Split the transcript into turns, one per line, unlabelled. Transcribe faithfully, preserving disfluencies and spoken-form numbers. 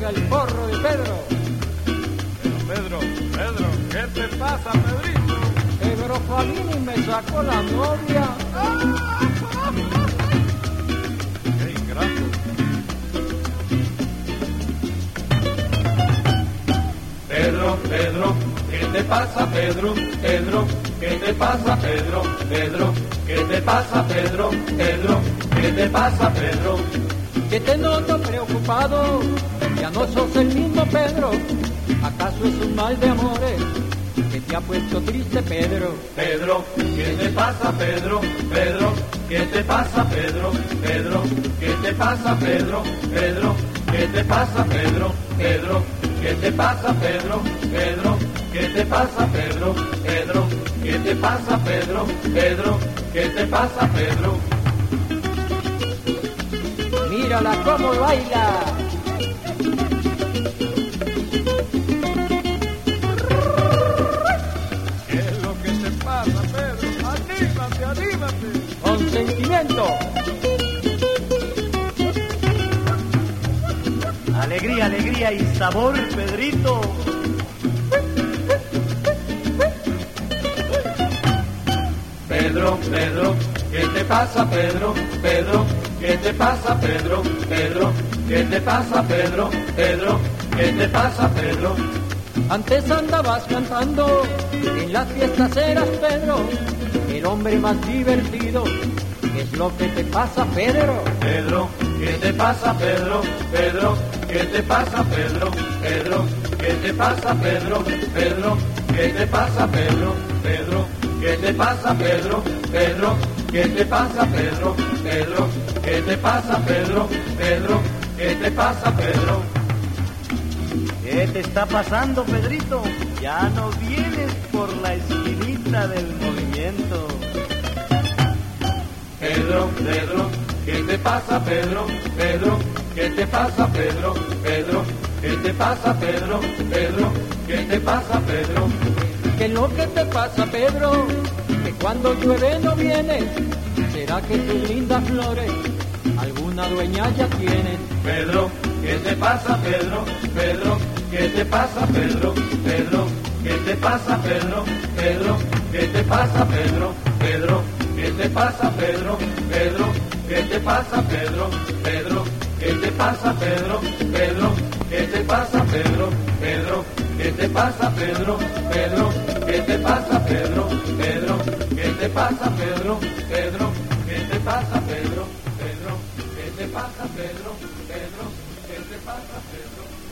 oiga el porro de Pedro.
Pero Pedro, Pedro, ¿qué te pasa, Pedrito?
Pedro Falini me sacó la novia.
¡Qué ingrato!
Pedro, Pedro, ¿qué te pasa, Pedro? Pedro, ¿qué te pasa, Pedro? Pedro, ¿qué te pasa, Pedro? Pedro, ¿qué te pasa, Pedro?
Que te noto preocupado, ya no sos el mismo Pedro. ¿Acaso es un mal de amores que te ha puesto triste, Pedro?
Pedro, ¿qué te pasa, Pedro? Pedro, ¿qué te pasa, Pedro? Pedro, ¿qué te pasa, Pedro? Pedro, ¿qué te pasa, Pedro? Pedro, ¿qué te pasa, Pedro? Pedro, ¿qué te pasa, Pedro? Pedro, ¿qué te pasa, Pedro? Pedro, ¿qué te pasa, Pedro?
Mírala cómo baila.
¿Qué es lo que te pasa, Pedro? ¡Anímate, anímate!
Con sentimiento.
Alegría, alegría y sabor, Pedrito.
Pedro, Pedro, ¿qué te pasa, Pedro? Pedro, ¿qué te pasa, Pedro? Pedro, ¿qué te pasa, Pedro? Pedro, ¿qué te pasa, Pedro?
Antes andabas cantando, en las fiestas eras Pedro, el hombre más divertido. ¿Qué es lo que te pasa, Pedro?
Pedro, ¿qué te pasa, Pedro? Pedro, ¿qué te pasa, Pedro? Pedro, ¿qué te pasa, Pedro? Pedro, ¿qué te pasa, Pedro? Pedro, ¿qué te pasa, Pedro? Pedro, ¿qué te pasa, Pedro? Pedro, ¿qué te pasa, Pedro? Pedro, ¿qué te pasa, Pedro?
¿Qué te está pasando, Pedrito? Ya no vienes por la esquinita del movimiento.
Pedro, Pedro, ¿qué te pasa, Pedro? Pedro, ¿qué te pasa, Pedro? Pedro, ¿qué te pasa, Pedro? Pedro, ¿qué te pasa, Pedro?
¿Qué es lo que te pasa, Pedro? Que cuando llueve no vienes. ¿Será que tus lindas flores alguna dueña ya tienen?
Pedro, ¿qué te pasa, Pedro? Pedro, ¿qué te pasa, Pedro? Pedro, ¿qué te pasa, Pedro? Pedro, ¿qué te pasa, Pedro? Pedro, ¿qué te pasa, Pedro? Pedro, ¿qué te pasa, Pedro? Pedro, ¿qué te pasa, Pedro? Pedro, ¿qué te pasa, Pedro? Pedro, ¿qué te pasa, Pedro? Pedro, ¿qué te pasa, Pedro? Pedro, ¿qué te pasa, Pedro? Pedro, ¿qué te pasa, Pedro? Pedro, ¿qué te pasa, Pedro? Pedro, ¿qué te pasa, Pedro?